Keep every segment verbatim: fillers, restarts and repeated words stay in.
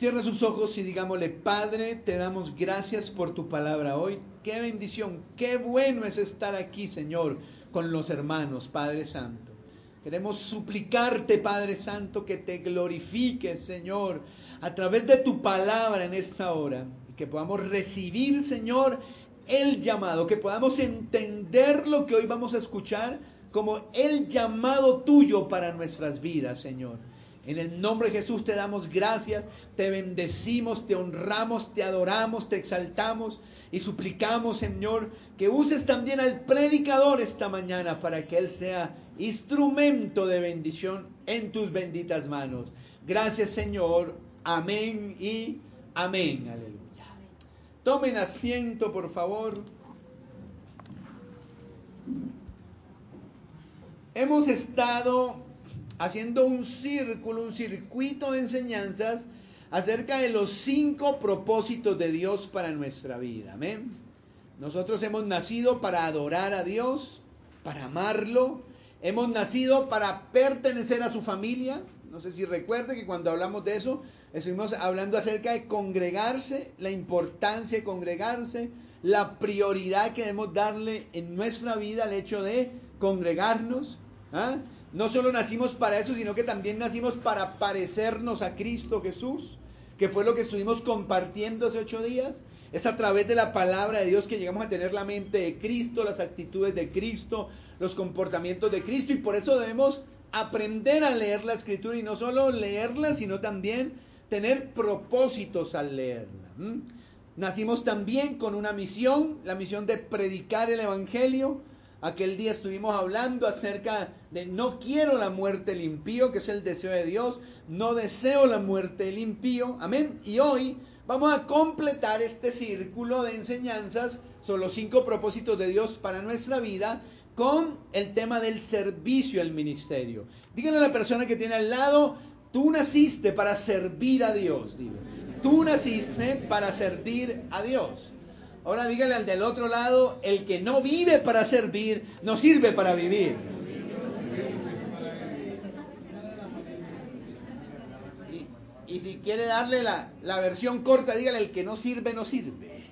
Cierra sus ojos y digámosle: Padre, te damos gracias por tu palabra hoy. Qué bendición, qué bueno es estar aquí, Señor, con los hermanos, Padre Santo. Queremos suplicarte, Padre Santo, que te glorifiques, Señor, a través de tu palabra en esta hora. Y que podamos recibir, Señor, el llamado, que podamos entender lo que hoy vamos a escuchar como el llamado tuyo para nuestras vidas, Señor. En el nombre de Jesús te damos gracias, te bendecimos, te honramos, te adoramos, te exaltamos y suplicamos, Señor, que uses también al predicador esta mañana para que él sea instrumento de bendición en tus benditas manos. Gracias, Señor. Amén y amén. Aleluya. Tomen asiento, por favor. Hemos estado haciendo un círculo, un circuito de enseñanzas acerca de los cinco propósitos de Dios para nuestra vida. Amén. Nosotros hemos nacido para adorar a Dios, para amarlo. Hemos nacido para pertenecer a su familia. No sé si recuerde que cuando hablamos de eso, estuvimos hablando acerca de congregarse, la importancia de congregarse, la prioridad que debemos darle en nuestra vida al hecho de congregarnos. ¿Ah? No solo nacimos para eso, sino que también nacimos para parecernos a Cristo Jesús, que fue lo que estuvimos compartiendo hace ocho días. Es a través de la palabra de Dios que llegamos a tener la mente de Cristo, las actitudes de Cristo, los comportamientos de Cristo, y por eso debemos aprender a leer la Escritura, y no solo leerla, sino también tener propósitos al leerla. ¿Mm? Nacimos también con una misión, la misión de predicar el Evangelio. Aquel día estuvimos hablando acerca de no quiero la muerte del impío, que es el deseo de Dios, no deseo la muerte del impío, amén. Y hoy vamos a completar este círculo de enseñanzas sobre los cinco propósitos de Dios para nuestra vida con el tema del servicio al ministerio. Díganle a la persona que tiene al lado: tú naciste para servir a Dios. Dile, tú naciste para servir a Dios. Ahora dígale al del otro lado: el que no vive para servir, no sirve para vivir. Y, y si quiere darle la, la versión corta, dígale: el que no sirve, no sirve.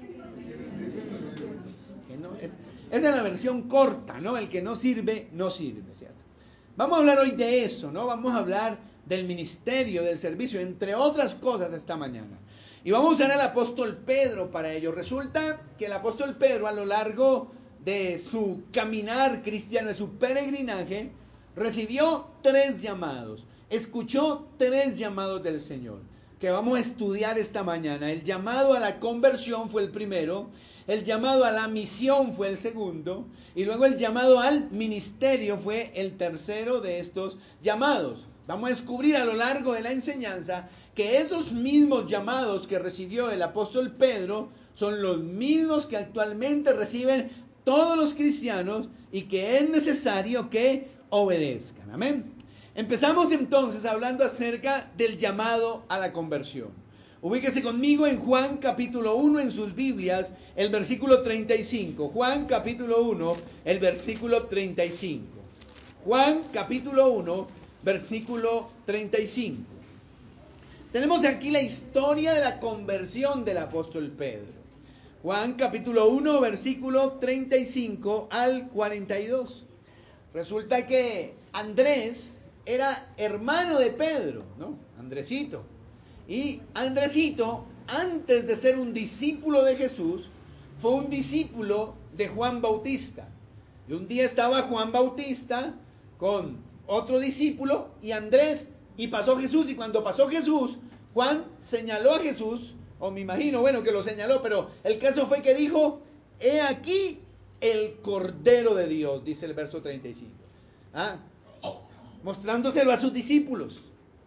Que no, es, esa es la versión corta, ¿no? El que no sirve, no sirve, ¿cierto? Vamos a hablar hoy de eso, ¿no? Vamos a hablar del ministerio, del servicio, entre otras cosas esta mañana. Y vamos a usar al apóstol Pedro para ello. Resulta que el apóstol Pedro, a lo largo de su caminar cristiano, de su peregrinaje, recibió tres llamados. Escuchó tres llamados del Señor, que vamos a estudiar esta mañana. El llamado a la conversión fue el primero, el llamado a la misión fue el segundo, y luego el llamado al ministerio fue el tercero de estos llamados. Vamos a descubrir a lo largo de la enseñanza que esos mismos llamados que recibió el apóstol Pedro son los mismos que actualmente reciben todos los cristianos y que es necesario que obedezcan. Amén. Empezamos entonces hablando acerca del llamado a la conversión. Ubíquese conmigo en Juan capítulo uno en sus Biblias, el versículo treinta y cinco. Juan capítulo uno, el versículo treinta y cinco. Juan capítulo uno, versículo treinta y cinco. Tenemos aquí la historia de la conversión del apóstol Pedro. Juan capítulo uno, versículo treinta y cinco al cuarenta y dos. Resulta que Andrés era hermano de Pedro, ¿no? Andresito. Y Andresito, antes de ser un discípulo de Jesús, fue un discípulo de Juan Bautista. Y un día estaba Juan Bautista con otro discípulo y Andrés, y pasó Jesús, y cuando pasó Jesús, Juan señaló a Jesús, o me imagino, bueno, que lo señaló, pero el caso fue que dijo: he aquí el Cordero de Dios, dice el verso treinta y cinco. ¿Ah? Mostrándoselo a sus discípulos.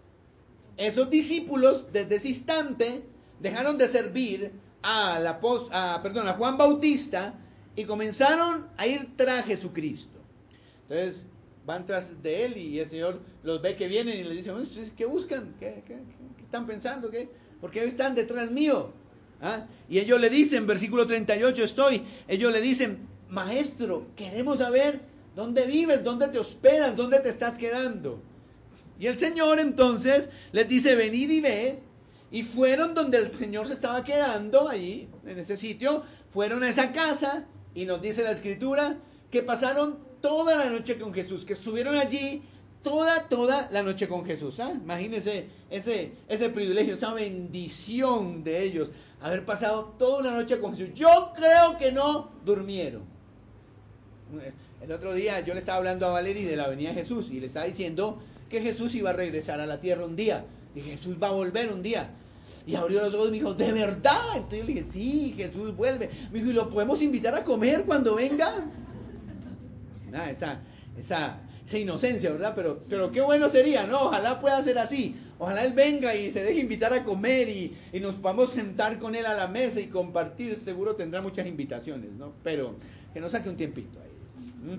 Esos discípulos, desde ese instante, dejaron de servir a, la, a, perdón, a Juan Bautista y comenzaron a ir tras Jesucristo. Entonces, van tras de él y el Señor los ve que vienen y les dice: ¿qué buscan? ¿Qué, qué, qué están pensando? ¿Qué? ¿Por qué están detrás mío? ¿Ah? Y ellos le dicen, versículo treinta y ocho estoy, ellos le dicen: maestro, queremos saber dónde vives, dónde te hospedas, dónde te estás quedando. Y el Señor entonces les dice: venid y ved. Y fueron donde el Señor se estaba quedando, allí, en ese sitio, fueron a esa casa, y nos dice la Escritura, que pasaron toda la noche con Jesús, que estuvieron allí toda, toda la noche con Jesús. ¿Ah? Imagínense ese, ese privilegio, esa bendición de ellos, haber pasado toda una noche con Jesús. Yo creo que no durmieron. El otro día yo le estaba hablando a Valerie de la venida de Jesús, y le estaba diciendo que Jesús iba a regresar a la tierra un día, y Jesús va a volver un día. Y abrió los ojos y me dijo, ¿de verdad? Entonces yo le dije, sí, Jesús vuelve. Me dijo, ¿y lo podemos invitar a comer cuando venga? Nada, esa, esa, esa inocencia, ¿verdad? Pero, pero qué bueno sería, ¿no? Ojalá pueda ser así. Ojalá Él venga y se deje invitar a comer y, y nos podamos sentar con Él a la mesa y compartir. Seguro tendrá muchas invitaciones, ¿no? Pero que nos saque un tiempito ahí. ¿Mm?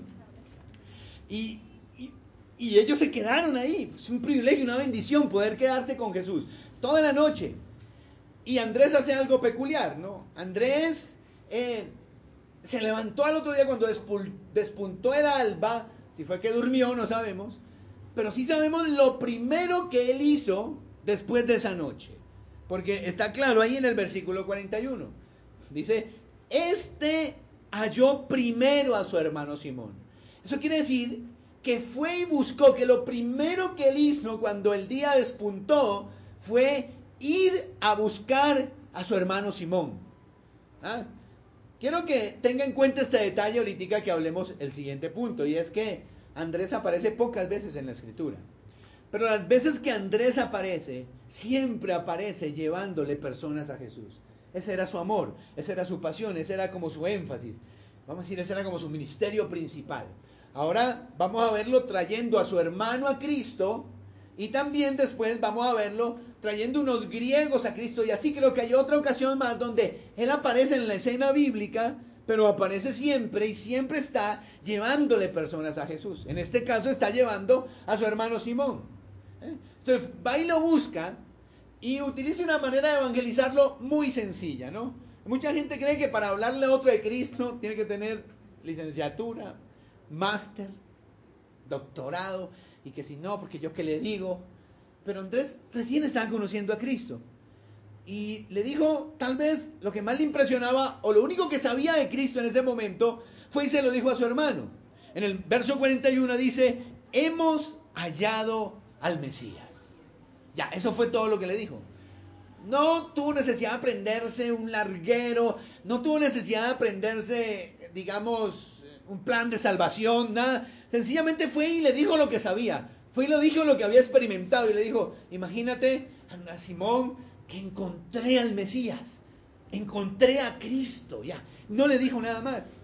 Y, y, y ellos se quedaron ahí. Es un privilegio, una bendición poder quedarse con Jesús toda la noche. Y Andrés hace algo peculiar, ¿no? Andrés eh, se levantó al otro día cuando despul- despuntó el alba, si fue que durmió, no sabemos, pero sí sabemos lo primero que él hizo después de esa noche, porque está claro ahí en el versículo cuarenta y uno, dice, este halló primero a su hermano Simón. Eso quiere decir que fue y buscó, que lo primero que él hizo cuando el día despuntó fue ir a buscar a su hermano Simón. ¿Ah? Quiero que tenga en cuenta este detalle ahorita que hablemos el siguiente punto, y es que Andrés aparece pocas veces en la Escritura, pero las veces que Andrés aparece, siempre aparece llevándole personas a Jesús. Ese era su amor, esa era su pasión, ese era como su énfasis, vamos a decir, ese era como su ministerio principal. Ahora vamos a verlo trayendo a su hermano a Cristo, y también después vamos a verlo trayendo unos griegos a Cristo, y así creo que hay otra ocasión más donde él aparece en la escena bíblica, pero aparece siempre y siempre está llevándole personas a Jesús. En este caso está llevando a su hermano Simón. ¿Eh? Entonces va y lo busca y utiliza una manera de evangelizarlo muy sencilla, ¿no? Mucha gente cree que para hablarle a otro de Cristo tiene que tener licenciatura, máster, doctorado, y que si no, porque yo qué le digo. Pero Andrés recién estaba conociendo a Cristo, y le dijo tal vez lo que más le impresionaba, o lo único que sabía de Cristo en ese momento, fue y se lo dijo a su hermano. En el verso cuarenta y uno dice, hemos hallado al Mesías. Ya, eso fue todo lo que le dijo. No tuvo necesidad de aprenderse un larguero, no tuvo necesidad de aprenderse, digamos, un plan de salvación, nada. Sencillamente fue y le dijo lo que sabía. Fue y le dijo lo que había experimentado. Y le dijo, imagínate, a Simón, que encontré al Mesías. Encontré a Cristo. Ya, no le dijo nada más.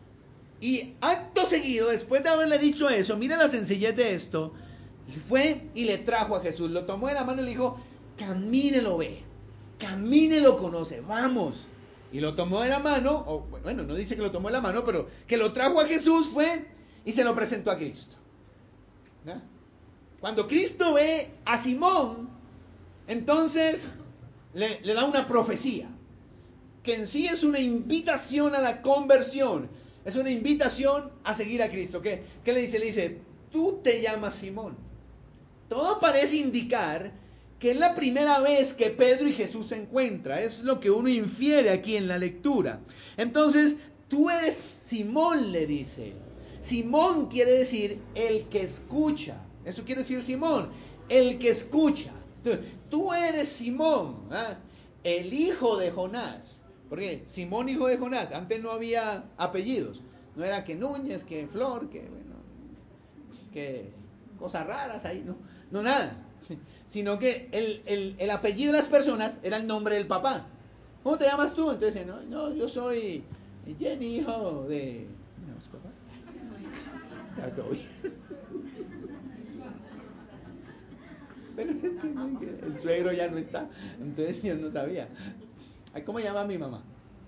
Y acto seguido, después de haberle dicho eso, mira la sencillez de esto, fue y le trajo a Jesús. Lo tomó de la mano y le dijo, camine, lo ve. Camine, lo conoce. Vamos. Y lo tomó de la mano, o bueno, no dice que lo tomó de la mano, pero que lo trajo a Jesús, fue y se lo presentó a Cristo. ¿No? Cuando Cristo ve a Simón, entonces le, le da una profecía, que en sí es una invitación a la conversión, es una invitación a seguir a Cristo. ¿Qué, qué le dice? Le dice, tú te llamas Simón. Todo parece indicar que es la primera vez que Pedro y Jesús se encuentran, es lo que uno infiere aquí en la lectura. Entonces, tú eres Simón, le dice. Simón quiere decir el que escucha. Eso quiere decir Simón, el que escucha. Entonces, tú eres Simón, ¿eh? el hijo de Jonás. Porque Simón, hijo de Jonás, antes no había apellidos. No era que Núñez, que Flor, que bueno, que cosas raras ahí, no, no nada. Sino que el, el, el apellido de las personas era el nombre del papá. ¿Cómo te llamas tú? Entonces, no, no yo soy Jenny, hijo de... ¿No, papá? Está todo bien. Pero es que el suegro ya no está, entonces yo no sabía. Ay, ¿cómo llama mi mamá?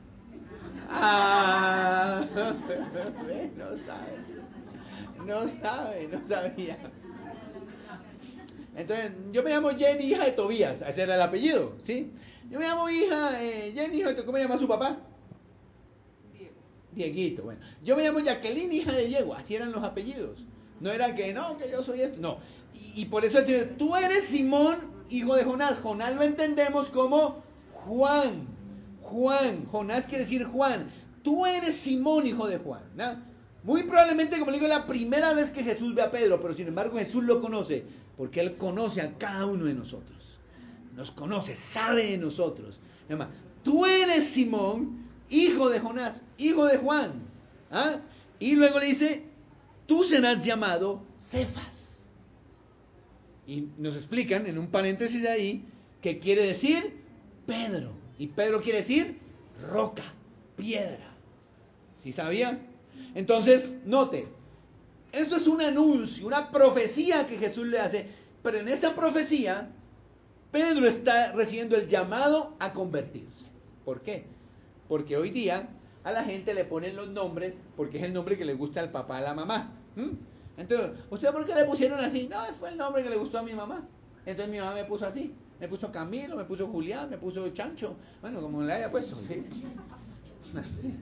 Ah, no sabe, no sabe, no sabía. Entonces, yo me llamo Jenny, hija de Tobías, ese era el apellido, ¿sí? Yo me llamo hija, eh, Jenny, hija de, ¿cómo se llama su papá? Diego. Dieguito, bueno. Yo me llamo Jacqueline, hija de Diego, así eran los apellidos. No era que, no, que yo soy esto, no. Y, y por eso el Señor, tú eres Simón, hijo de Jonás. Jonás lo entendemos como Juan. Juan, Jonás quiere decir Juan. Tú eres Simón, hijo de Juan, ¿no? Muy probablemente, como le digo, la primera vez que Jesús ve a Pedro, pero sin embargo Jesús lo conoce, porque Él conoce a cada uno de nosotros. Nos conoce, sabe de nosotros. Además, tú eres Simón, hijo de Jonás, hijo de Juan. ¿Ah? Y luego le dice, tú serás llamado Cefas. Y nos explican en un paréntesis ahí, que quiere decir Pedro. Y Pedro quiere decir roca, piedra. ¿Sí sabía? Entonces, note, esto es un anuncio, una profecía que Jesús le hace, pero en esta profecía, Pedro está recibiendo el llamado a convertirse. ¿Por qué? Porque hoy día a la gente le ponen los nombres porque es el nombre que le gusta al papá, a la mamá. ¿Mm? Entonces, ¿usted por qué le pusieron así? No, fue el nombre que le gustó a mi mamá. Entonces mi mamá me puso así. Me puso Camilo, me puso Julián, me puso Chancho. Bueno, como le haya puesto. ¿Sí? Sí.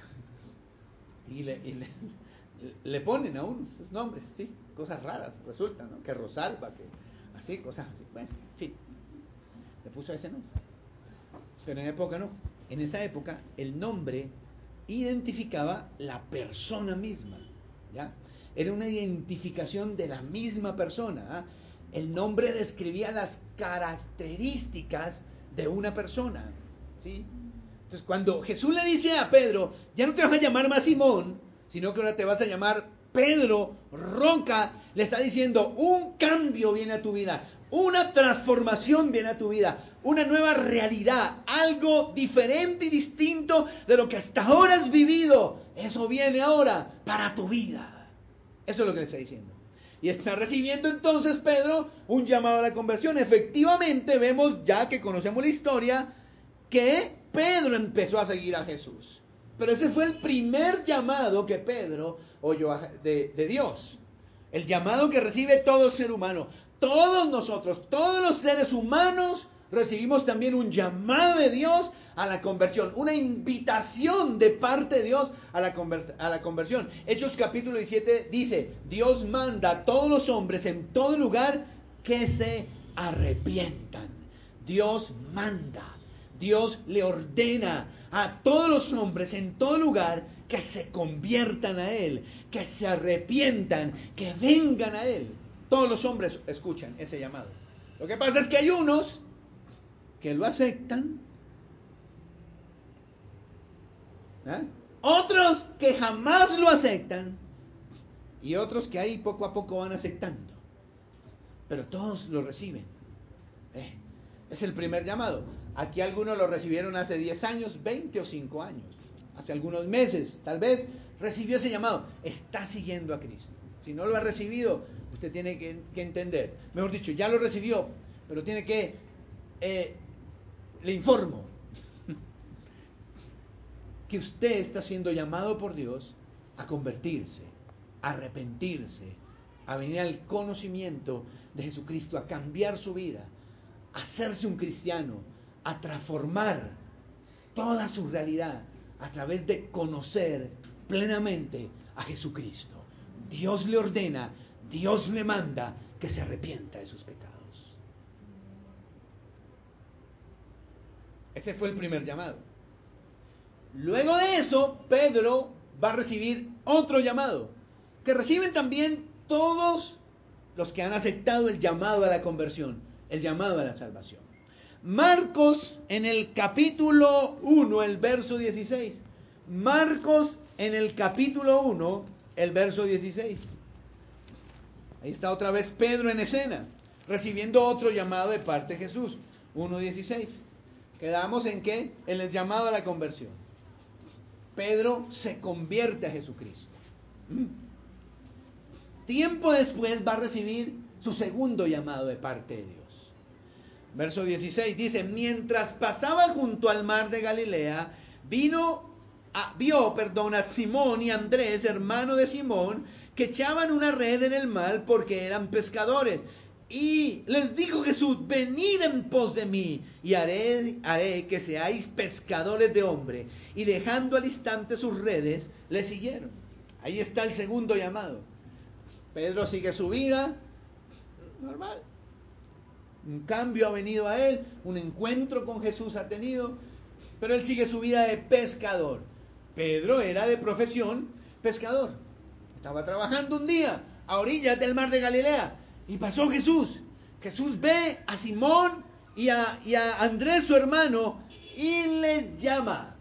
Y, le, y le, le ponen a uno sus nombres, sí. Cosas raras resultan, ¿no? Que Rosalba, que así, cosas así. Bueno, en fin. Le puso ese nombre. Pero en época no. En esa época el nombre identificaba la persona misma, ¿ya? Era una identificación de la misma persona, ¿ah? El nombre describía las características de una persona, ¿sí? Entonces, cuando Jesús le dice a Pedro, ya no te vas a llamar más Simón, sino que ahora te vas a llamar Pedro, roca, le está diciendo, un cambio viene a tu vida, una transformación viene a tu vida, una nueva realidad, algo diferente y distinto de lo que hasta ahora has vivido. Eso viene ahora para tu vida. Eso es lo que le está diciendo. Y está recibiendo entonces Pedro un llamado a la conversión. Efectivamente vemos, ya que conocemos la historia, que Pedro empezó a seguir a Jesús. Pero ese fue el primer llamado que Pedro oyó de, de Dios. El llamado que recibe todo ser humano. Todos nosotros, todos los seres humanos, recibimos también un llamado de Dios a la conversión, una invitación de parte de Dios a la, convers- a la conversión. Hechos capítulo diecisiete dice, Dios manda a todos los hombres en todo lugar que se arrepientan. Dios manda, Dios le ordena a todos los hombres en todo lugar que se conviertan a Él, que se arrepientan, que vengan a Él. Todos los hombres escuchan ese llamado. Lo que pasa es que hay unos que lo aceptan, ¿eh? Otros que jamás lo aceptan y otros que ahí poco a poco van aceptando. Pero todos lo reciben. ¿Eh? Es el primer llamado. Aquí algunos lo recibieron hace diez años, veinte o cinco años. Hace algunos meses, tal vez, recibió ese llamado. Está siguiendo a Cristo. Si no lo ha recibido, usted tiene que, que entender. Mejor dicho, ya lo recibió, pero tiene que... Eh, le informo que usted está siendo llamado por Dios a convertirse, a arrepentirse, a venir al conocimiento de Jesucristo, a cambiar su vida, a hacerse un cristiano, a transformar toda su realidad a través de conocer plenamente a Jesucristo. Dios le ordena, Dios le manda que se arrepienta de sus pecados. Ese fue el primer llamado. Luego de eso, Pedro va a recibir otro llamado, que reciben también todos los que han aceptado el llamado a la conversión, el llamado a la salvación. Marcos en el capítulo uno, el verso dieciséis. Marcos en el capítulo uno, el verso dieciséis. Ahí está otra vez Pedro en escena, recibiendo otro llamado de parte de Jesús. uno dieciséis. Quedamos en qué? En el llamado a la conversión. Pedro se convierte a Jesucristo. Tiempo después va a recibir su segundo llamado de parte de Dios. Verso dieciséis dice, mientras pasaba junto al mar de Galilea, vino a, vio, perdón, a Simón y Andrés, hermano de Simón, que echaban una red en el mar porque eran pescadores. Y les dijo Jesús, venid en pos de mí, y haré, haré que seáis pescadores de hombre. Y dejando al instante sus redes, le siguieron. Ahí está el segundo llamado. Pedro sigue su vida normal. un cambio ha venido a él, un encuentro con Jesús ha tenido, pero él sigue su vida de pescador. Pedro era de profesión pescador. Estaba trabajando un día a orillas del mar de Galilea y pasó Jesús. Jesús ve a Simón y a, y a Andrés, su hermano, y les llama.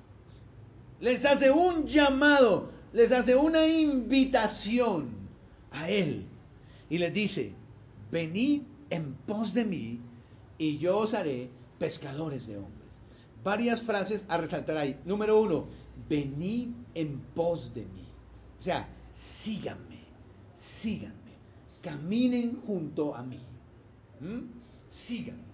Les hace un llamado, les hace una invitación a él. Y les dice, venid en pos de mí y yo os haré pescadores de hombres. Varias frases a resaltar ahí. Número uno, venid en pos de mí. O sea, síganme, síganme, caminen junto a mí. ¿Mm? Síganme.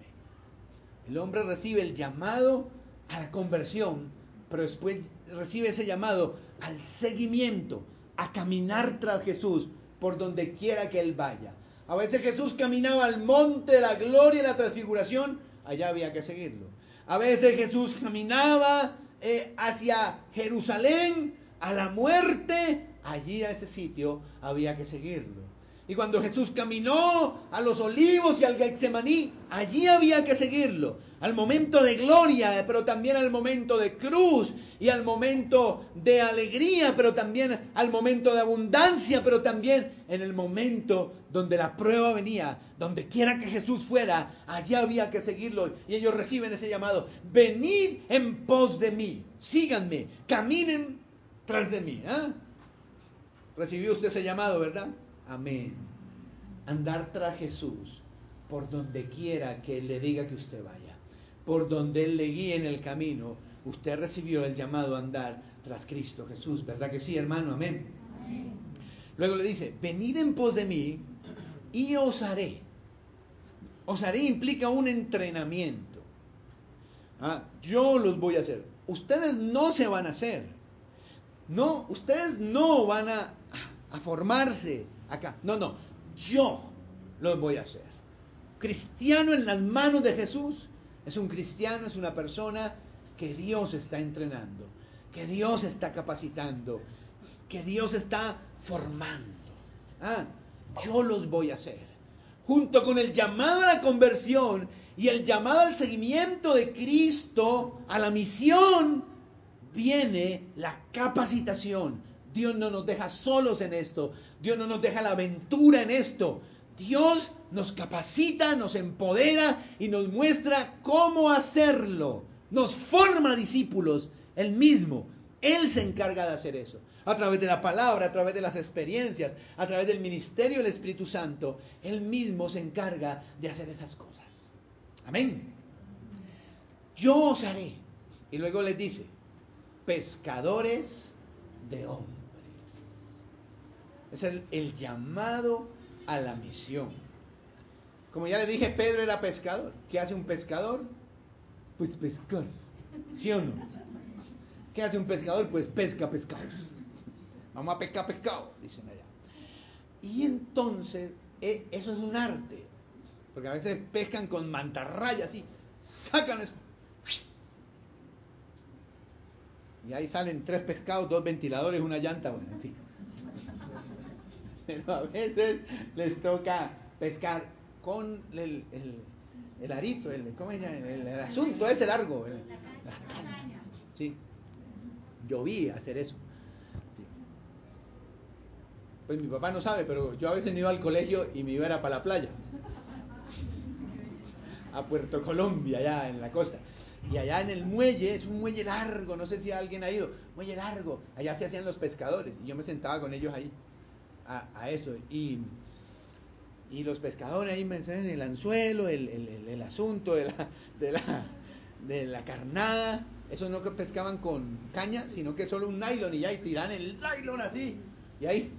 El hombre recibe el llamado a la conversión, pero después recibe ese llamado al seguimiento, a caminar tras Jesús por donde quiera que él vaya. A veces Jesús caminaba al monte de la gloria y la transfiguración, allá había que seguirlo. A veces Jesús caminaba eh, hacia Jerusalén, a la muerte, allí a ese sitio había que seguirlo. Y cuando Jesús caminó a los olivos y al Getsemaní, allí había que seguirlo. Al momento de gloria, pero también al momento de cruz, y al momento de alegría, pero también al momento de abundancia, pero también en el momento donde la prueba venía. Donde quiera que Jesús fuera, allí había que seguirlo. Y ellos reciben ese llamado. Venid en pos de mí, síganme, caminen tras de mí. ¿eh? ¿Recibió usted ese llamado, verdad? Amén. Andar tras Jesús por donde quiera que Él le diga que usted vaya, por donde Él le guíe en el camino. Usted recibió el llamado a andar tras Cristo Jesús, ¿verdad que sí, hermano? Amén. Amén. Luego le dice, venid en pos de mí y os haré. Os haré implica un entrenamiento. ¿Ah? Yo los voy a hacer. Ustedes no se van a hacer. No, ustedes no van a, a formarse acá. No, no. Yo los voy a hacer. Cristiano en las manos de Jesús es un cristiano, es una persona que Dios está entrenando, que Dios está capacitando, que Dios está formando. Ah, yo los voy a hacer. Junto con el llamado a la conversión y el llamado al seguimiento de Cristo, a la misión, viene la capacitación. Dios no nos deja solos en esto. Dios no nos deja la aventura en esto. Dios nos capacita, nos empodera y nos muestra cómo hacerlo. Nos forma discípulos, Él mismo. Él se encarga de hacer eso. A través de la palabra, a través de las experiencias, a través del ministerio del Espíritu Santo. Él mismo se encarga de hacer esas cosas. Amén. Yo os haré. Y luego les dice, pescadores de hombres. Es el, el llamado a la misión. Como ya le dije, Pedro era pescador. ¿Qué hace un pescador? Pues pescar. ¿Sí o no? ¿Qué hace un pescador? Pues pesca pescados. Vamos a pescar pescado, dicen allá. Y entonces, eh, eso es un arte. Porque a veces pescan con mantarraya así. Sacan eso. Y ahí salen tres pescados, dos ventiladores, una llanta, bueno, en fin. Pero a veces les toca pescar con el, el, el arito, el, ¿cómo se llama? El, el asunto ese largo. El, la caña. Sí. Yo vi hacer eso. Sí. Pues mi papá no sabe, pero yo a veces me iba al colegio y me iba era para la playa. A Puerto Colombia, allá en la costa. Y allá en el muelle, es un muelle largo, no sé si alguien ha ido, muelle largo, allá se hacían los pescadores, y yo me sentaba con ellos ahí, a, a eso, y, y los pescadores ahí me enseñan el anzuelo, el, el, el, el asunto de la, de, la, de la carnada, eso no que pescaban con caña, sino que solo un nylon, y ya, y tiran el nylon así, y ahí.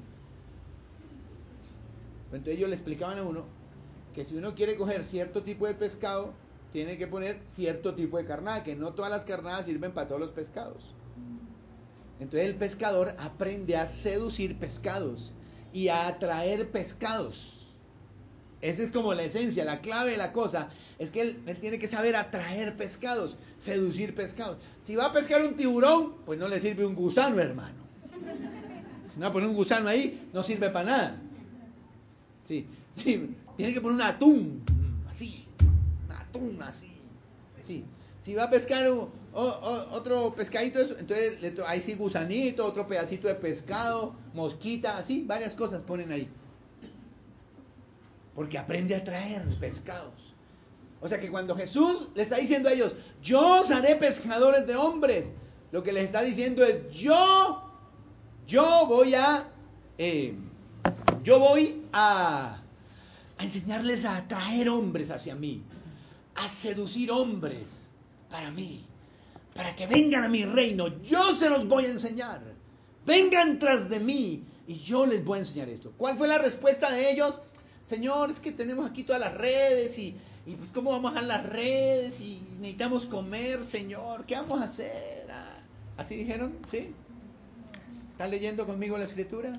Entonces ellos le explicaban a uno, que si uno quiere coger cierto tipo de pescado, tiene que poner cierto tipo de carnada, que no todas las carnadas sirven para todos los pescados. Entonces el pescador aprende a seducir pescados y a atraer pescados. Esa es como la esencia, la clave de la cosa, es que él, él tiene que saber atraer pescados, seducir pescados. Si va a pescar un tiburón, pues no le sirve un gusano, hermano. Si va a poner un gusano ahí, no sirve para nada. Sí, sí, tiene que poner un atún, así. atún así. Sí. Si va a pescar o, o, o, otro pescadito, eso, entonces le, ahí sí gusanito, otro pedacito de pescado, mosquita, así, varias cosas ponen ahí. Porque aprende a traer pescados. O sea que cuando Jesús le está diciendo a ellos, yo os haré pescadores de hombres, lo que les está diciendo es, yo, yo voy a, eh, yo voy a, a enseñarles a atraer hombres hacia mí, a seducir hombres para mí, para que vengan a mi reino. Yo se los voy a enseñar. Vengan tras de mí y yo les voy a enseñar esto. ¿Cuál fue la respuesta de ellos? Señor, es que tenemos aquí todas las redes y, y pues cómo vamos a dejar las redes y necesitamos comer, Señor. ¿Qué vamos a hacer? Ah, ¿así dijeron? ¿Sí? ¿Están leyendo conmigo la escritura?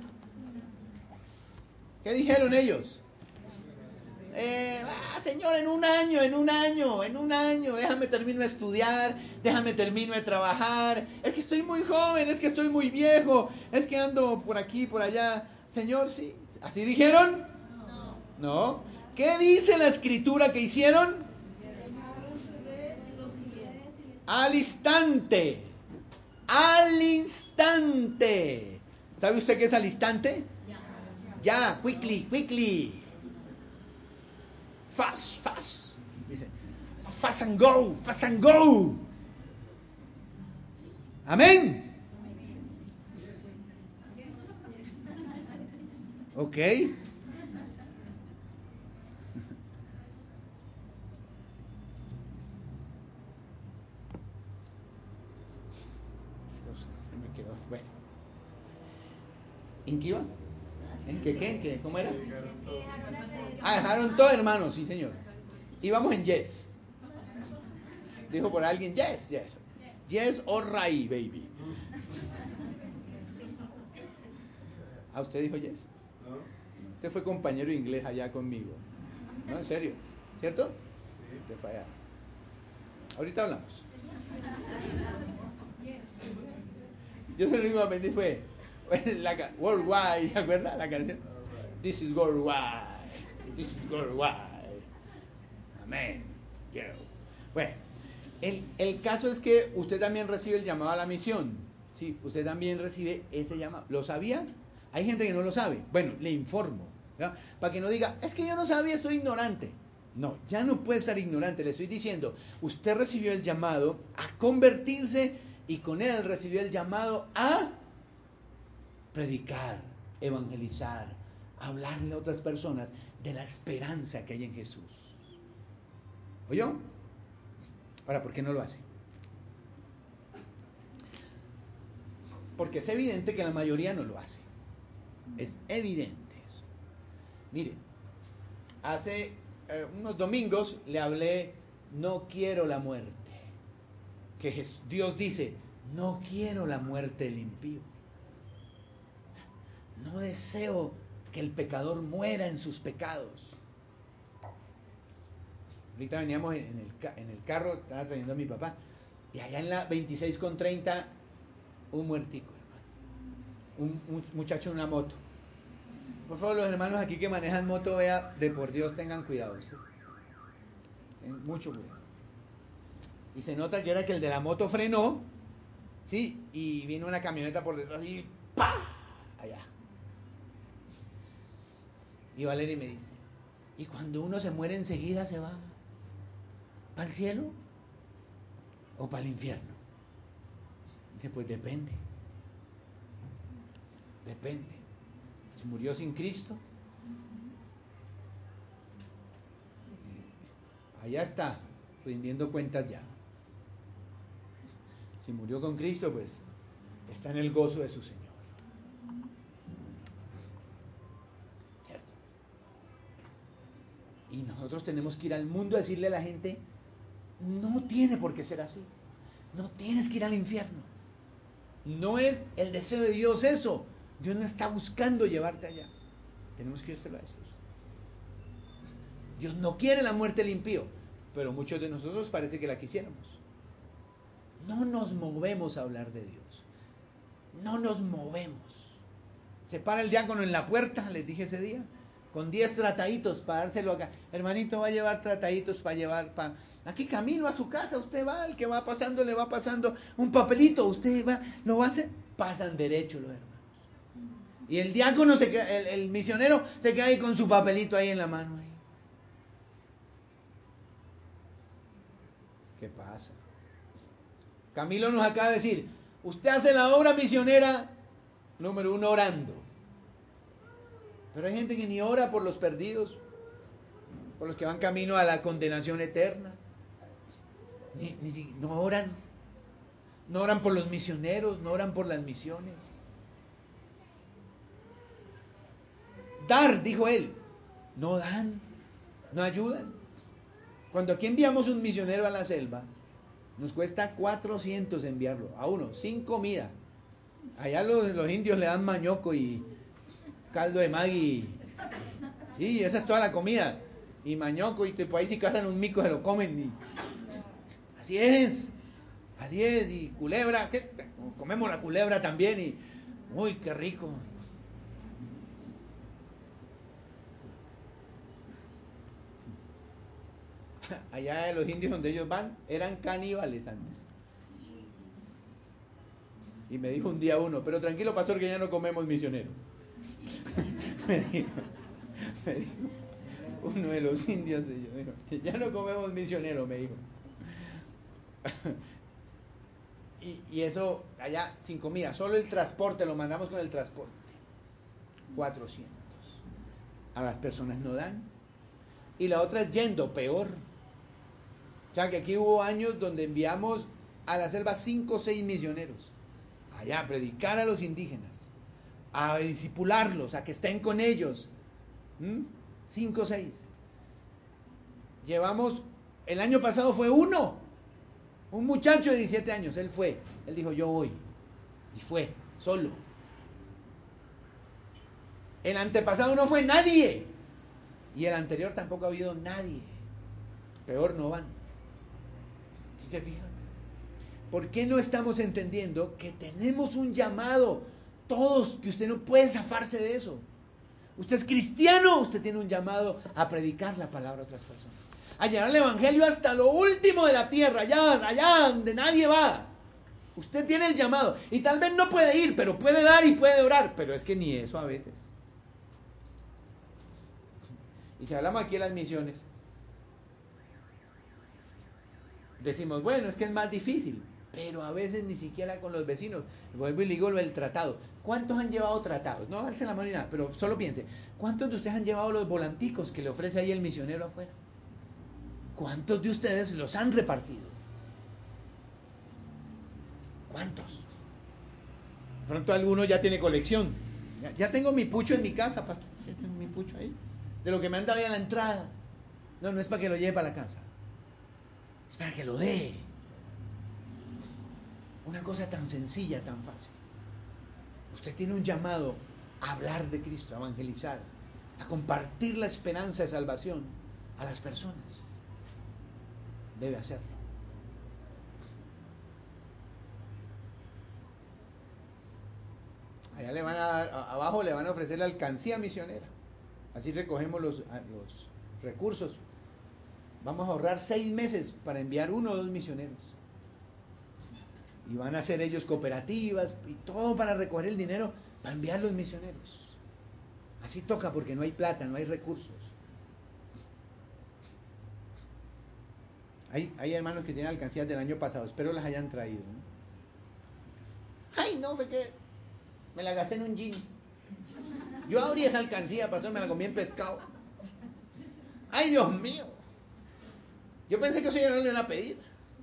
¿Qué dijeron ellos? Eh, ah, Señor, en un año, en un año, en un año, déjame termino de estudiar, déjame termino de trabajar, es que estoy muy joven, es que estoy muy viejo, es que ando por aquí, por allá. Señor, sí, ¿así dijeron? No. ¿No? ¿Qué dice la escritura que hicieron? Al instante, al instante. ¿Sabe usted qué es al instante? Ya, quickly, quickly. Fast, fast. Dice, fast and go, fast and go. Amén. Ok. Esto se me quedó. Bueno. ¿En qué iba? ¿En qué qué? ¿En qué? ¿Cómo era? Ah, dejaron todo, hermano, sí, señor. Íbamos en yes. Dijo por alguien, yes, yes. Yes, all right, baby. ¿Ah, usted dijo yes? No. Usted fue compañero de inglés allá conmigo. No, en serio. ¿Cierto? Sí. Usted fue allá. Ahorita hablamos. Yo se lo mismo aprendí fue la, Worldwide, ¿se acuerda la canción? This is worldwide. This is worldwide. Amén. Yeah. Bueno, el, el caso es que usted también recibe el llamado a la misión. Sí, usted también recibe ese llamado. ¿Lo sabía? Hay gente que no lo sabe. Bueno, le informo. ¿Ya? Para que no diga, es que yo no sabía, estoy ignorante. No, ya no puede estar ignorante. Le estoy diciendo, usted recibió el llamado a convertirse y con él recibió el llamado a predicar, evangelizar, hablarle a otras personas de la esperanza que hay en Jesús. ¿Oyó? Ahora, ¿por qué no lo hace? Porque es evidente que la mayoría no lo hace. Es evidente eso. Miren, hace eh, unos domingos le hablé, no quiero la muerte. Que Dios dice, no quiero la muerte del impío. No deseo que el pecador muera en sus pecados. Ahorita veníamos en el, en el carro, estaba trayendo a mi papá, y allá en la veintiséis con treinta, un muertico, hermano. Un, un muchacho en una moto. Por favor, los hermanos aquí que manejan moto, vea, de por Dios tengan cuidado, ¿sí? Tengan mucho cuidado. Y se nota que era que el de la moto frenó, ¿sí? Y vino una camioneta por detrás y ¡pah! Allá. Y Valeria me dice, ¿y cuando uno se muere enseguida se va para el cielo o para el infierno? Dije, pues depende. Depende. Si murió sin Cristo, allá está, rindiendo cuentas ya. Si murió con Cristo, pues está en el gozo de su Señor. ¿Cierto? Y nosotros tenemos que ir al mundo a decirle a la gente, no tiene por qué ser así. No tienes que ir al infierno. No es el deseo de Dios eso. Dios no está buscando llevarte allá. Tenemos que írselo a decir. Dios no quiere la muerte del impío, pero muchos de nosotros parece que la quisiéramos. No nos movemos a hablar de Dios. No nos movemos. Se para el diácono en la puerta, les dije ese día, con diez trataditos para dárselo acá. Hermanito, va a llevar trataditos para llevar para... Aquí camino a su casa, usted va, el que va pasando le va pasando un papelito, usted va, lo va a hacer. Pasan derecho los hermanos. Y el diácono, se queda, el, el misionero se queda ahí con su papelito ahí en la mano. Ahí. ¿Qué pasa? Camilo nos acaba de decir, usted hace la obra misionera, número uno, orando. Pero hay gente que ni ora por los perdidos, por los que van camino a la condenación eterna. Ni, ni, no oran. No oran por los misioneros, no oran por las misiones. Dar, dijo él, no dan, no ayudan. Cuando aquí enviamos un misionero a la selva, nos cuesta cuatrocientos enviarlo, a uno, sin comida. Allá los, los indios le dan mañoco y caldo de magui. Sí, esa es toda la comida. Y mañoco, y tipo, ahí si cazan un mico se lo comen. Y... Así es, así es. Y culebra, ¿qué? Comemos la culebra también. Y uy, qué rico. Allá de los indios donde ellos van, eran caníbales antes. Y me dijo un día uno, pero tranquilo pastor que ya no comemos misionero. me, dijo, me dijo uno de los indios de ellos, me dijo, ya no comemos misionero, me dijo. y, y eso allá sin comida, solo el transporte, lo mandamos con el transporte. cuatrocientos. A las personas no dan. Y la otra es yendo, peor. O sea que aquí hubo años donde enviamos a la selva cinco o seis misioneros. Allá a predicar a los indígenas, a discipularlos, a que estén con ellos. ¿Mm? Cinco o seis. Llevamos, el año pasado fue uno, un muchacho de diecisiete años, él fue, él dijo yo voy, y fue, solo. El antepasado no fue nadie, y el anterior tampoco ha habido nadie. Peor no van. ¿Sí se fijan? ¿Por qué no estamos entendiendo que tenemos un llamado? Todos, que usted no puede zafarse de eso. Usted es cristiano, usted tiene un llamado a predicar la palabra a otras personas. A llevar el evangelio hasta lo último de la tierra, allá, allá donde nadie va. Usted tiene el llamado. Y tal vez no puede ir, pero puede dar y puede orar. Pero es que ni eso a veces. Y si hablamos aquí de las misiones, decimos, bueno, es que es más difícil. Pero a veces ni siquiera con los vecinos. Vuelvo y le digo lo del tratado. ¿Cuántos han llevado tratados? No alce la mano ni nada, pero solo piense. ¿Cuántos de ustedes han llevado los volanticos que le ofrece ahí el misionero afuera? ¿Cuántos de ustedes los han repartido? ¿Cuántos? Pronto alguno ya tiene colección. Ya, ya tengo mi pucho en mi casa, pastor. Yo tengo mi pucho ahí. De lo que me han dado ahí a la entrada. No, no es para que lo lleve para la casa. Es para que lo dé. Una cosa tan sencilla, tan fácil. Usted tiene un llamado a hablar de Cristo, a evangelizar, a compartir la esperanza de salvación a las personas. Debe hacerlo. Allá le van a dar, abajo le van a ofrecer la alcancía misionera. Así recogemos los, los recursos. Vamos a ahorrar seis meses para enviar uno o dos misioneros. Y van a hacer ellos cooperativas y todo para recoger el dinero para enviar los misioneros. Así toca porque no hay plata, no hay recursos. Hay, hay hermanos que tienen alcancías del año pasado, espero las hayan traído, ¿no? Ay, no, fue que me la gasté en un gin. Yo abrí esa alcancía, pastor, me la comí en pescado. Ay, Dios mío. Yo pensé que eso ya no le iban a pedir.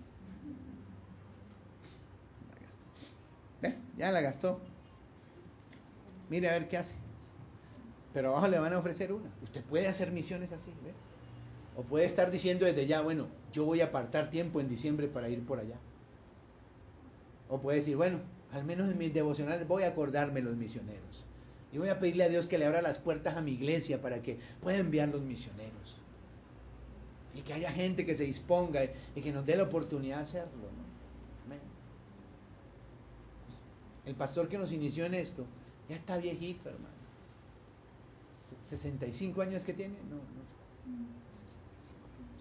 La gastó. ¿Ves? Ya la gastó. Mire a ver qué hace. Pero abajo le van a ofrecer una. Usted puede hacer misiones así, ¿ve? O puede estar diciendo desde ya, bueno, yo voy a apartar tiempo en diciembre para ir por allá. O puede decir, bueno, al menos en mis devocionales voy a acordarme los misioneros. Y voy a pedirle a Dios que le abra las puertas a mi iglesia para que pueda enviar los misioneros. Y que haya gente que se disponga y que nos dé la oportunidad de hacerlo, ¿no? Amén. El pastor que nos inició en esto ya está viejito, hermano. ¿sesenta y cinco años que tiene? No, no. sesenta y cinco años.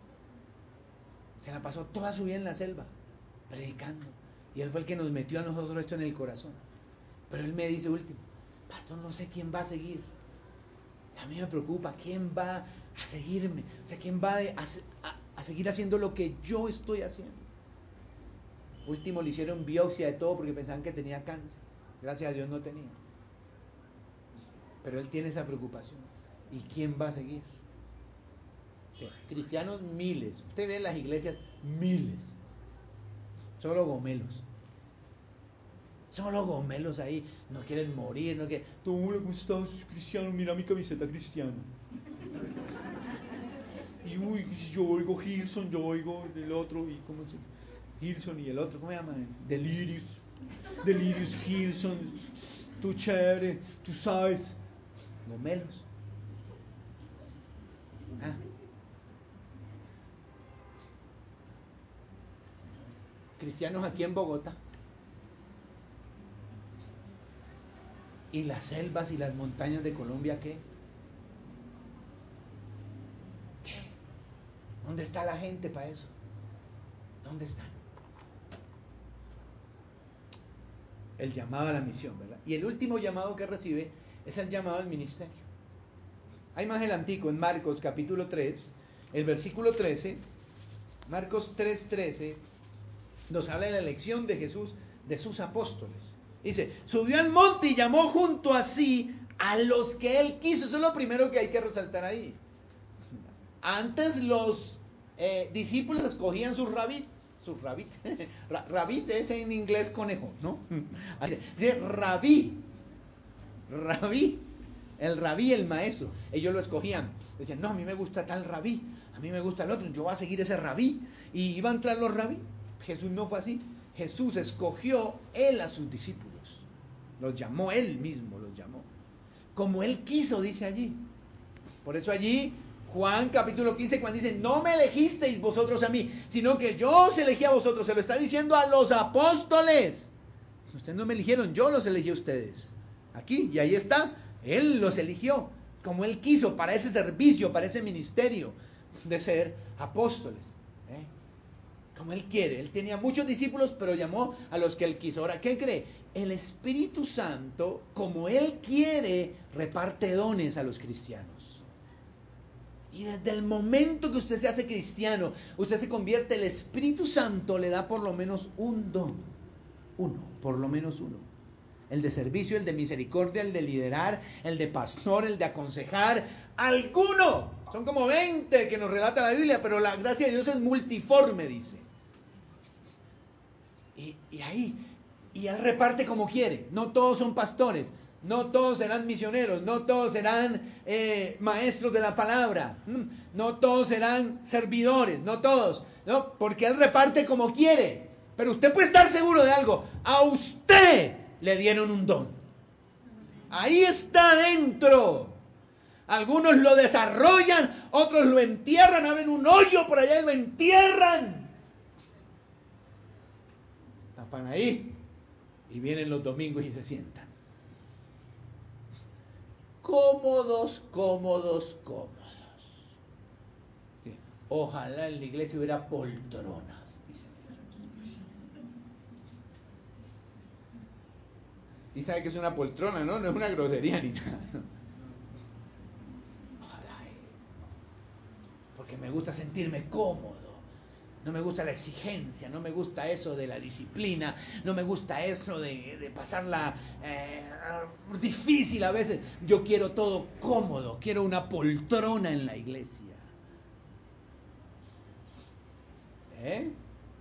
Se la pasó toda su vida en la selva, predicando. Y él fue el que nos metió a nosotros esto en el corazón. Pero él me dice último, pastor, no sé quién va a seguir. A mí me preocupa, ¿quién va a seguirme? O sea, ¿quién va a, a, a seguir haciendo lo que yo estoy haciendo? Último le hicieron biopsia de todo porque pensaban que tenía cáncer. Gracias a Dios no tenía. Pero él tiene esa preocupación. ¿Y quién va a seguir? ¿Qué? Cristianos miles. Usted ve en las iglesias miles. Solo gomelos. Solo gomelos ahí. No quieren morir. No quieren. ¿Cómo le gusta cristiano? Mira mi camiseta cristiana. Y uy, yo oigo Hilson, yo oigo el otro. ¿Y cómo se llama? Hilson y el otro, ¿cómo se llama? Delirious. Delirious Hilson. Tú chévere, tú sabes. Gomelos. Ah. Cristianos aquí en Bogotá. ¿Y las selvas y las montañas de Colombia qué? ¿Qué? ¿Dónde está la gente para eso? ¿Dónde están? El llamado a la misión, ¿verdad? Y el último llamado que recibe es el llamado al ministerio. Hay más adelantico en Marcos capítulo tres, el versículo trece, Marcos tres trece, nos habla de la elección de Jesús de sus apóstoles. Dice, subió al monte y llamó junto a sí a los que él quiso. Eso es lo primero que hay que resaltar ahí. Antes los eh, discípulos escogían sus rabit, sus rabit, rabit es en inglés conejo, ¿no? Así dice, rabí, rabí, el rabí, el maestro. Ellos lo escogían. Decían, no, a mí me gusta tal rabí, a mí me gusta el otro, yo voy a seguir ese rabí. Y iban a entrar los rabí. Jesús no fue así. Jesús escogió él a sus discípulos. Los llamó él mismo, los llamó. Como él quiso, dice allí. Por eso allí, Juan capítulo quince, cuando dice, no me elegisteis vosotros a mí, sino que yo os elegí a vosotros. Se lo está diciendo a los apóstoles. Ustedes no me eligieron, yo los elegí a ustedes. Aquí, y ahí está. Él los eligió, como él quiso, para ese servicio, para ese ministerio de ser apóstoles. ¿Eh? Como él quiere. Él tenía muchos discípulos, pero llamó a los que él quiso. Ahora, ¿qué cree? El Espíritu Santo, como él quiere, reparte dones a los cristianos. Y desde el momento que usted se hace cristiano, usted se convierte, el Espíritu Santo le da por lo menos un don. Uno, por lo menos uno. El de servicio, el de misericordia, el de liderar, el de pastor, el de aconsejar. Alguno. Son como veinte que nos relata la Biblia, pero la gracia de Dios es multiforme, dice. Y, y ahí, y él reparte como quiere. No todos son pastores, no todos serán misioneros, no todos serán eh, maestros de la palabra, no todos serán servidores, no todos, ¿no? Porque él reparte como quiere. Pero usted puede estar seguro de algo, a usted le dieron un don. Ahí está dentro. Algunos lo desarrollan, otros lo entierran, abren un hoyo por allá y lo entierran. Tapan ahí y vienen los domingos y se sientan. Cómodos, cómodos, cómodos. Ojalá en la iglesia hubiera poltronas, dicen ellos. Sí sabe que es una poltrona, ¿no? No es una grosería ni nada, ¿no? Ojalá. Porque me gusta sentirme cómodo. No me gusta la exigencia, no me gusta eso de la disciplina, no me gusta eso de, de pasarla eh, difícil a veces. Yo quiero todo cómodo, quiero una poltrona en la iglesia. ¿Eh?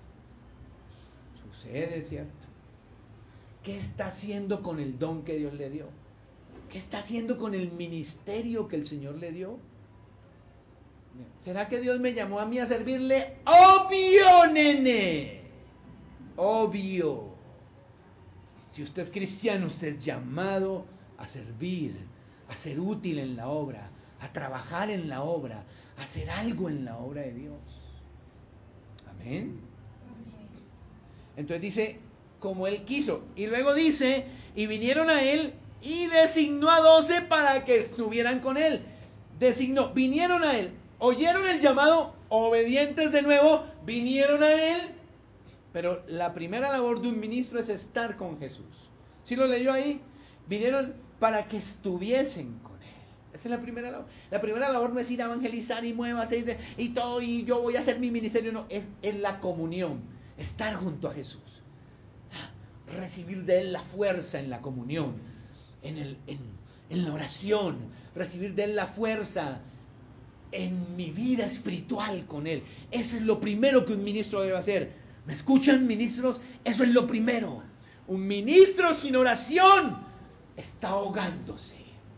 Sucede, ¿cierto? ¿Qué está haciendo con el don que Dios le dio? ¿Qué está haciendo con el ministerio que el Señor le dio? ¿Será que Dios me llamó a mí a servirle? Obvio, nene. Obvio. Si usted es cristiano, usted es llamado a servir, a ser útil en la obra, a trabajar en la obra, a hacer algo en la obra de Dios. Amén. Entonces dice, como él quiso. Y luego dice, y vinieron a él y designó a doce para que estuvieran con él. Designó, vinieron a él, oyeron el llamado, obedientes de nuevo, vinieron a él. Pero la primera labor de un ministro es estar con Jesús. ¿Sí lo leyó ahí? Vinieron para que estuviesen con él. Esa es la primera labor. La primera labor no es ir a evangelizar y muévase y, y todo, y yo voy a hacer mi ministerio. No, es en la comunión, estar junto a Jesús. Recibir de él la fuerza en la comunión, en, el, en, en la oración, recibir de él la fuerza en mi vida espiritual con él. Eso es lo primero que un ministro debe hacer. ¿Me escuchan, ministros? Eso es lo primero. Un ministro sin oración está ahogándose.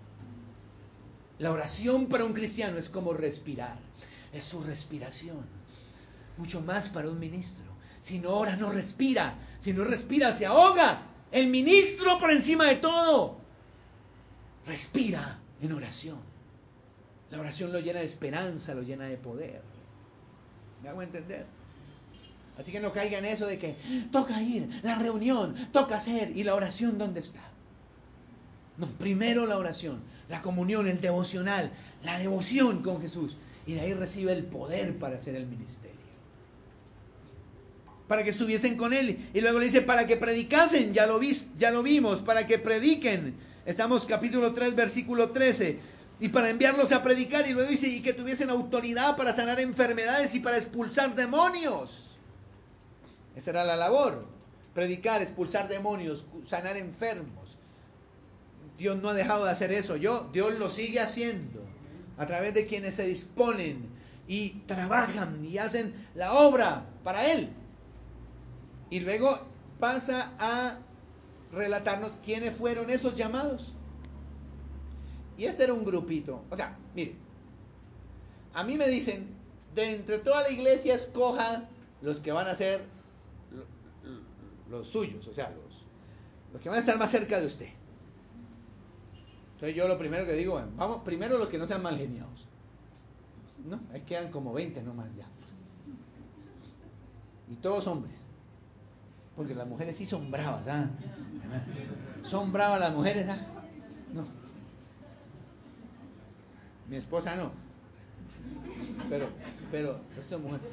La oración para un cristiano es como respirar, es su respiración. Mucho más para un ministro. Si no ora, no respira. Si no respira, se ahoga. El ministro, por encima de todo, respira en oración. La oración lo llena de esperanza, lo llena de poder. ¿Me hago entender? Así que no caiga en eso de que toca ir, la reunión, toca hacer. ¿Y la oración dónde está? No, primero la oración, la comunión, el devocional, la devoción con Jesús. Y de ahí recibe el poder para hacer el ministerio. Para que estuviesen con él. Y luego le dice, para que predicasen, ya lo, vis, ya lo vimos, para que prediquen. Estamos capítulo tres, versículo trece. Y para enviarlos a predicar. Y luego dice, y que tuviesen autoridad para sanar enfermedades y para expulsar demonios. Esa era la labor. Predicar, expulsar demonios, sanar enfermos. Dios no ha dejado de hacer eso. Yo, Dios lo sigue haciendo. A través de quienes se disponen y trabajan y hacen la obra para Él. Y luego pasa a relatarnos quiénes fueron esos llamados. Y este era un grupito. O sea, mire, a mí me dicen, de entre toda la iglesia escoja los que van a ser los suyos, o sea, los, los que van a estar más cerca de usted. Entonces yo lo primero que digo, bueno, vamos, primero los que no sean mal geniados. No, ahí quedan como veinte nomás ya. Y todos hombres. Porque las mujeres sí son bravas, ¿ah? Son bravas las mujeres, ¿ah? No. Mi esposa no. Pero, pero, esto es mujer.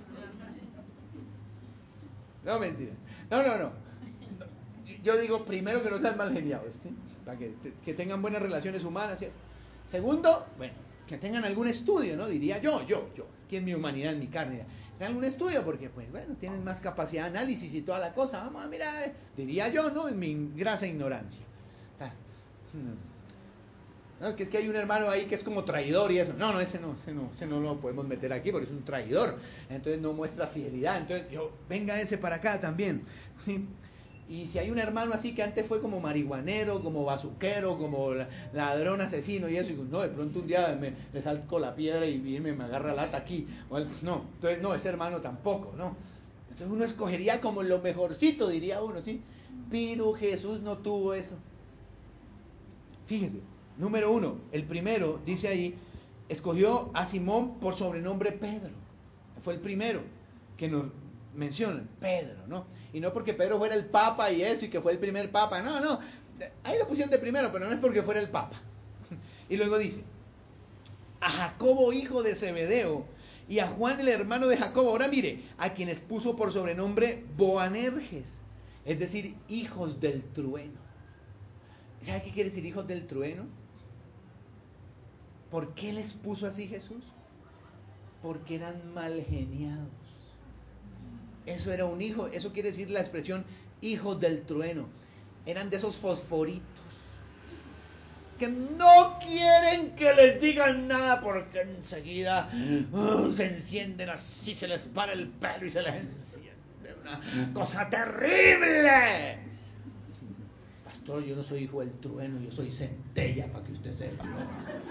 No, mentira. No, no, no. Yo digo primero que no sean mal geniados, ¿sí? Para que, que tengan buenas relaciones humanas, ¿cierto? Segundo, bueno, que tengan algún estudio, ¿no? Diría yo, yo, yo. Aquí en mi humanidad, en mi carne. Tengan algún estudio porque, pues, bueno, tienen más capacidad de análisis y toda la cosa. Vamos a mirar, diría yo, ¿no? En mi grasa ignorancia. No, es que es que hay un hermano ahí que es como traidor y eso. No, no, ese no, ese no, ese no lo podemos meter aquí porque es un traidor. Entonces no muestra fidelidad. Entonces yo, venga ese para acá también. ¿Sí? Y si hay un hermano así que antes fue como marihuanero, como bazuquero, como ladrón, asesino y eso, y no, de pronto un día me, le salgo la piedra y viene, me agarra lata aquí. No, entonces no, ese hermano tampoco, ¿no? Entonces uno escogería como lo mejorcito, diría uno, ¿sí? Pero Jesús no tuvo eso. Fíjese, número uno, el primero, dice ahí, escogió a Simón por sobrenombre Pedro. Fue el primero que nos mencionan, Pedro, ¿no? Y no porque Pedro fuera el papa y eso, y que fue el primer papa, no, no. Ahí lo pusieron de primero, pero no es porque fuera el papa. Y luego dice, a Jacobo, hijo de Zebedeo, y a Juan, el hermano de Jacobo. Ahora mire, a quienes puso por sobrenombre Boanerges, es decir, hijos del trueno. ¿Sabe qué quiere decir hijos del trueno? ¿Por qué les puso así Jesús? Porque eran mal geniados. Eso era un hijo, eso quiere decir la expresión hijos del trueno. Eran de esos fosforitos que no quieren que les digan nada porque enseguida uh, se encienden así, se les para el pelo y se les enciende una cosa terrible. Pastor, yo no soy hijo del trueno, yo soy centella, para que usted sepa, ¿no?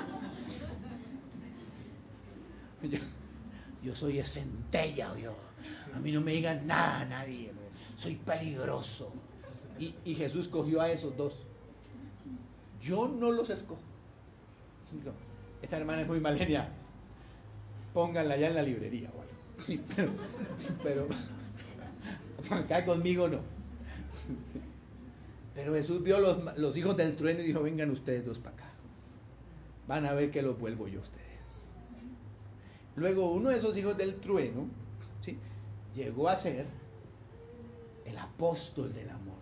Yo, yo soy centella, yo. A mí no me digan nada, nadie. Soy peligroso. Y, y Jesús cogió a esos dos. Yo no los escojo. Esa hermana es muy mal genial. Pónganla ya en la librería, bueno. Sí, pero, pero acá conmigo no. Pero Jesús vio los, los hijos del trueno y dijo, vengan ustedes dos para acá. Van a ver que los vuelvo yo a ustedes. Luego uno de esos hijos del trueno, ¿sí?, llegó a ser el apóstol del amor.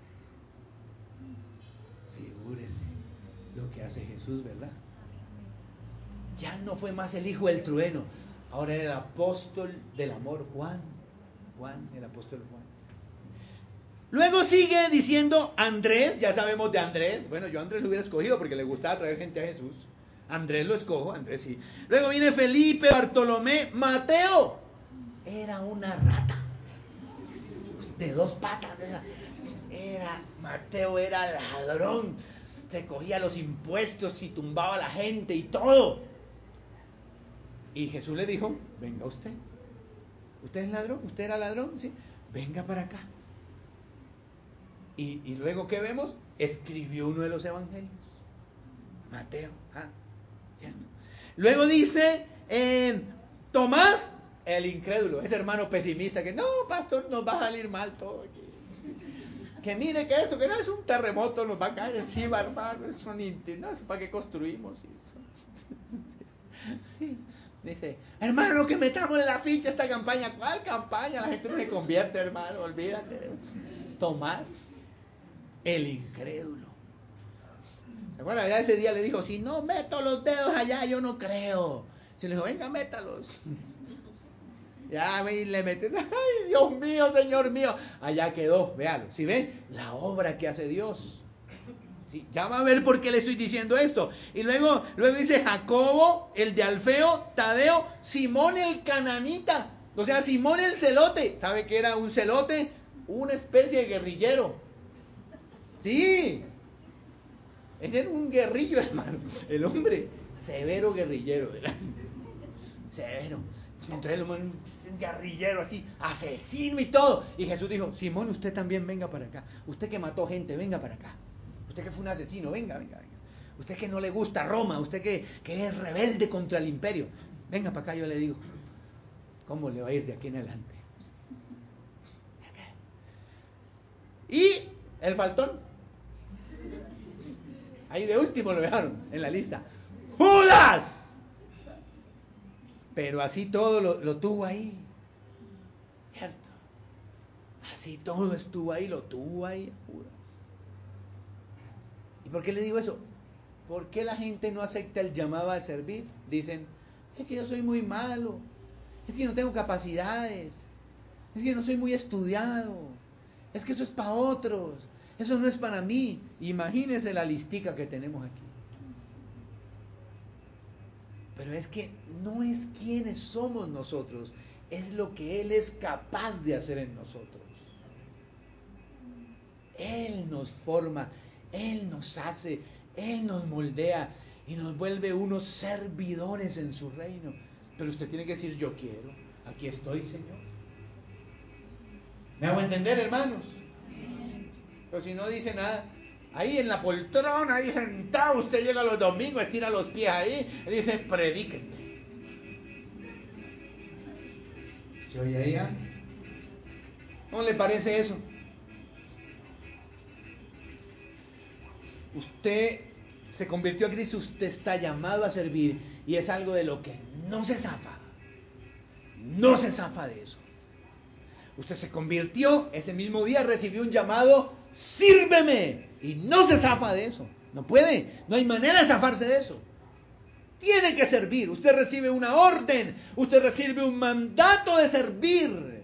Figúrese lo que hace Jesús, ¿verdad? Ya no fue más el hijo del trueno, ahora era el apóstol del amor, Juan. Juan, el apóstol Juan. Luego sigue diciendo Andrés, ya sabemos de Andrés. Bueno, yo a Andrés lo hubiera escogido porque le gustaba traer gente a Jesús. Andrés lo escojo, Andrés sí. Luego viene Felipe, Bartolomé, Mateo. Era una rata de dos patas. Era, Mateo era ladrón. Se cogía los impuestos y tumbaba a la gente y todo. Y Jesús le dijo, venga usted. ¿Usted es ladrón? ¿Usted era ladrón? Sí. Venga para acá. Y, y luego, ¿qué vemos? Escribió uno de los evangelios. Mateo. Ah, ¿cierto? Luego dice, eh, Tomás, el incrédulo, ese hermano pesimista, que no, pastor, nos va a salir mal todo aquí. Que mire que esto, que no es un terremoto, nos va a caer encima, hermano. Es un no es para qué construimos eso. Sí. Dice, hermano, que metamos en la ficha esta campaña. ¿Cuál campaña? La gente no se convierte, hermano, olvídate. Tomás, el incrédulo. ¿Se acuerdan? Ya ese día le dijo, si no meto los dedos allá, yo no creo. Se le dijo, venga, métalos. Ya le meten, ay, Dios mío, Señor mío. Allá quedó, véalo. ¿Sí ven? La obra que hace Dios. Sí, ya va a ver por qué le estoy diciendo esto. Y luego, luego dice Jacobo, el de Alfeo, Tadeo, Simón el cananita. O sea, Simón el celote. ¿Sabe qué era un celote? Una especie de guerrillero. Sí. Ese era un guerrillo, hermano. El hombre, severo guerrillero. Severo. Entonces el hombre, un guerrillero así, asesino y todo. Y Jesús dijo, Simón, usted también venga para acá. Usted que mató gente, venga para acá. Usted que fue un asesino, venga, venga, venga. Usted que no le gusta Roma, usted que, que es rebelde contra el imperio. Venga para acá, yo le digo, ¿cómo le va a ir de aquí en adelante? Y el faltón. Ahí de último lo dejaron en la lista. ¡Judas! Pero así todo lo, lo tuvo ahí. ¿Cierto? Así todo estuvo ahí, lo tuvo ahí Judas. ¿Y por qué le digo eso? ¿Por qué la gente no acepta el llamado al servir? Dicen, es que yo soy muy malo, es que no tengo capacidades, es que no soy muy estudiado, es que eso es para otros, eso no es para mí. Imagínense la listica que tenemos aquí. Pero es que no es quienes somos nosotros, es lo que Él es capaz de hacer en nosotros. Él nos forma, Él nos hace, Él nos moldea y nos vuelve unos servidores en su reino. Pero usted tiene que decir, yo quiero, aquí estoy, Señor. ¿Me hago entender, hermanos? Pero si no dice nada, ahí en la poltrona, ahí sentado, usted llega los domingos, estira los pies ahí y dice, predíquenme. ¿Se oye ahí? ¿Ah? ¿Cómo le parece eso? Usted se convirtió a Cristo, usted está llamado a servir y es algo de lo que no se zafa. No se zafa de eso. Usted se convirtió, ese mismo día recibió un llamado, sírveme, y no se zafa de eso. No puede, no hay manera de zafarse de eso. Tiene que servir, usted recibe una orden, usted recibe un mandato de servir.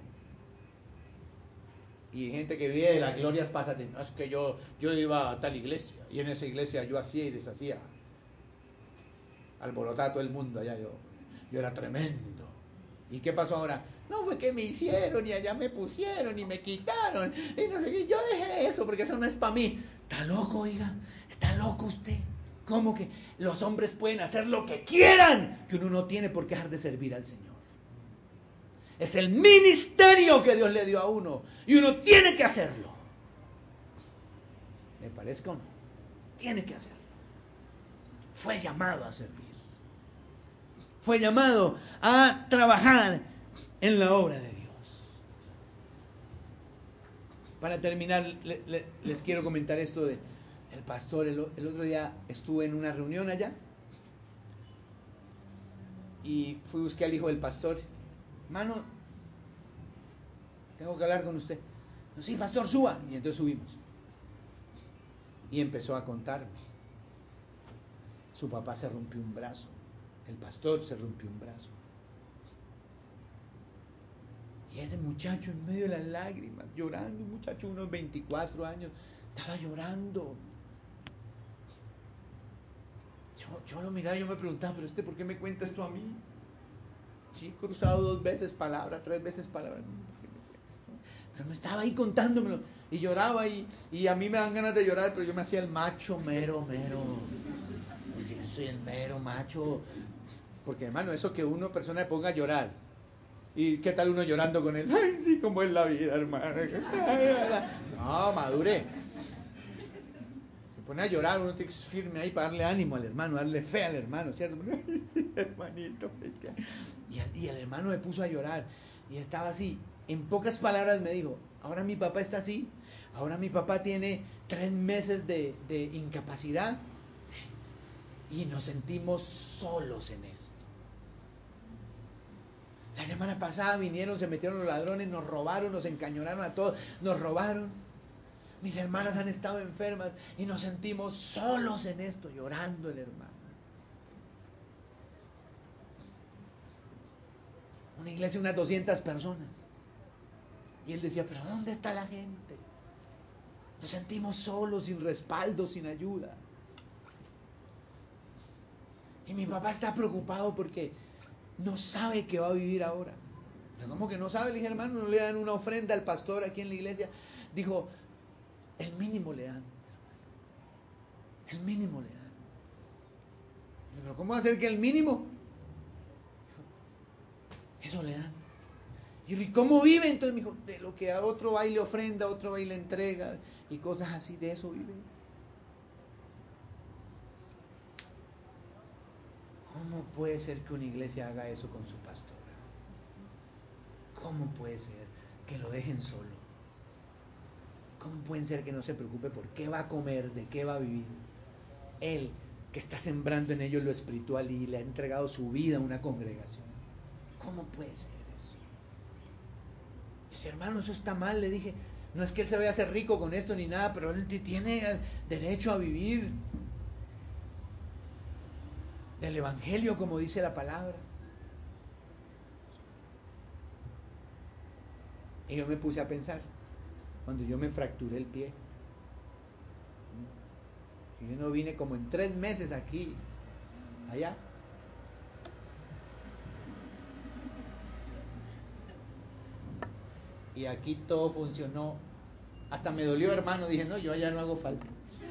Y hay gente que vive de las glorias pasadas. No, es que yo, yo iba a tal iglesia y en esa iglesia yo hacía y deshacía. Alborotaba a todo el mundo allá. Yo, yo era tremendo. ¿Y qué pasó ahora? No, fue que me hicieron y allá me pusieron y me quitaron. Y no sé qué. Yo dejé eso porque eso no es para mí. ¿Está loco, oiga? ¿Está loco usted? ¿Cómo que los hombres pueden hacer lo que quieran? Que uno no tiene por qué dejar de servir al Señor. Es el ministerio que Dios le dio a uno. Y uno tiene que hacerlo. ¿Le parezca o no? Tiene que hacerlo. Fue llamado a servir. Fue llamado a trabajar en la obra de Dios. Para terminar, le, le, les quiero comentar esto de el pastor. El, el otro día estuve en una reunión allá y fui a buscar al hijo del pastor. Hermano, tengo que hablar con usted. No, sí, pastor, suba. Y entonces subimos. Y empezó a contarme. Su papá se rompió un brazo. El pastor se rompió un brazo. Y ese muchacho en medio de las lágrimas, llorando, un muchacho de unos veinticuatro años, estaba llorando. Yo, yo lo miraba y yo me preguntaba, pero este, ¿por qué me cuenta esto a mí? Sí, he cruzado dos veces palabra, tres veces palabra. ¿Por qué me cuenta esto? Pero me estaba ahí contándomelo y lloraba y, y a mí me dan ganas de llorar, pero yo me hacía el macho mero, mero. Yo soy el mero macho. Porque hermano, eso que uno persona ponga a llorar. ¿Y qué tal uno llorando con él? Ay, sí, como es la vida, hermano. No, madure. Se pone a llorar, uno tiene que ser firme ahí para darle ánimo al hermano, darle fe al hermano, ¿cierto? Ay, sí, hermanito. Y el, y el hermano me puso a llorar y estaba así. En pocas palabras me dijo, ahora mi papá está así, ahora mi papá tiene tres meses de, de incapacidad y nos sentimos solos en esto. La semana pasada vinieron, se metieron los ladrones, nos robaron, nos encañonaron a todos, nos robaron. Mis hermanas han estado enfermas y nos sentimos solos en esto, llorando el hermano. Una iglesia de unas doscientas personas. Y él decía, pero ¿dónde está la gente? Nos sentimos solos, sin respaldo, sin ayuda. Y mi papá está preocupado porque no sabe qué va a vivir ahora. ¿Cómo que no sabe? Le dije, hermano, no le dan una ofrenda al pastor aquí en la iglesia. Dijo, el mínimo le dan, hermano. El mínimo le dan. ¿Pero cómo va a ser que el mínimo? Eso le dan. Y yo, ¿y cómo vive? Entonces me dijo, de lo que a otro va y le ofrenda, otro va y le entrega, y cosas así, de eso vive. ¿Cómo puede ser que una iglesia haga eso con su pastora? ¿Cómo puede ser que lo dejen solo? ¿Cómo puede ser que no se preocupe por qué va a comer, de qué va a vivir? Él, que está sembrando en ellos lo espiritual y le ha entregado su vida a una congregación. ¿Cómo puede ser eso? Dice, hermano, eso está mal. Le dije, no es que él se vaya a hacer rico con esto ni nada, pero él tiene derecho a vivir del evangelio, como dice la palabra. Y yo me puse a pensar, cuando yo me fracturé el pie, y yo no vine como en tres meses aquí, allá. Y aquí todo funcionó. Hasta me dolió, hermano. Dije, no, yo allá no hago falta.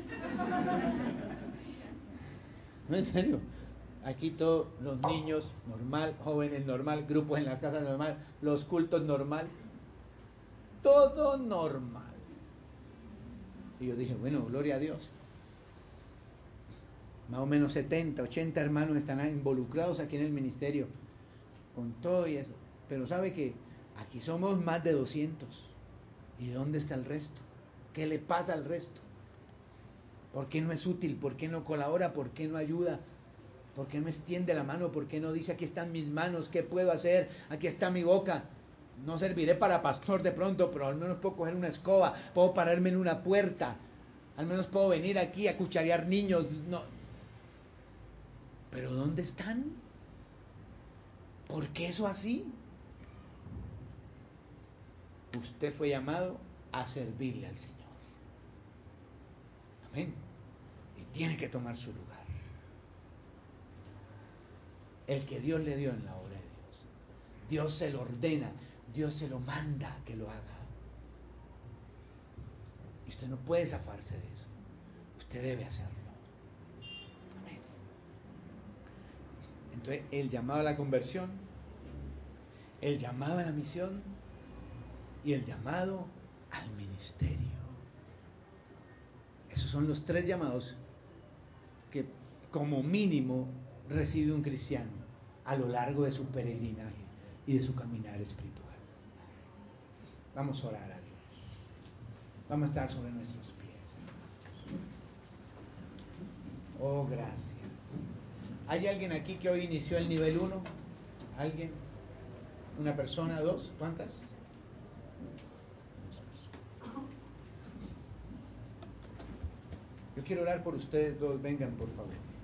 No, en serio. Aquí todos los niños normal, jóvenes normal, grupos en las casas normal, los cultos normal. Todo normal. Y yo dije, bueno, gloria a Dios. Más o menos setenta, ochenta hermanos están involucrados aquí en el ministerio. Con todo y eso. Pero sabe que aquí somos más de doscientos. ¿Y dónde está el resto? ¿Qué le pasa al resto? ¿Por qué no es útil? ¿Por qué no colabora? ¿Por qué no ayuda? ¿Por qué no extiende la mano? ¿Por qué no dice, aquí están mis manos? ¿Qué puedo hacer? Aquí está mi boca. No serviré para pastor de pronto, pero al menos puedo coger una escoba, puedo pararme en una puerta, al menos puedo venir aquí a cucharear niños. No. ¿Pero dónde están? ¿Por qué eso así? Usted fue llamado a servirle al Señor. Amén. Y tiene que tomar su lugar. El que Dios le dio en la obra de Dios. Dios se lo ordena, Dios se lo manda que lo haga. Y usted no puede zafarse de eso. Usted debe hacerlo. Amén. Entonces, el llamado a la conversión, el llamado a la misión y el llamado al ministerio. Esos son los tres llamados que como mínimo recibe un cristiano a lo largo de su peregrinaje y de su caminar espiritual. Vamos a orar a Dios. Vamos a estar sobre nuestros pies. Oh, gracias. ¿Hay alguien aquí que hoy inició el nivel uno? ¿Alguien? ¿Una persona? ¿Dos? ¿Cuántas? Yo quiero orar por ustedes dos. Vengan, por favor.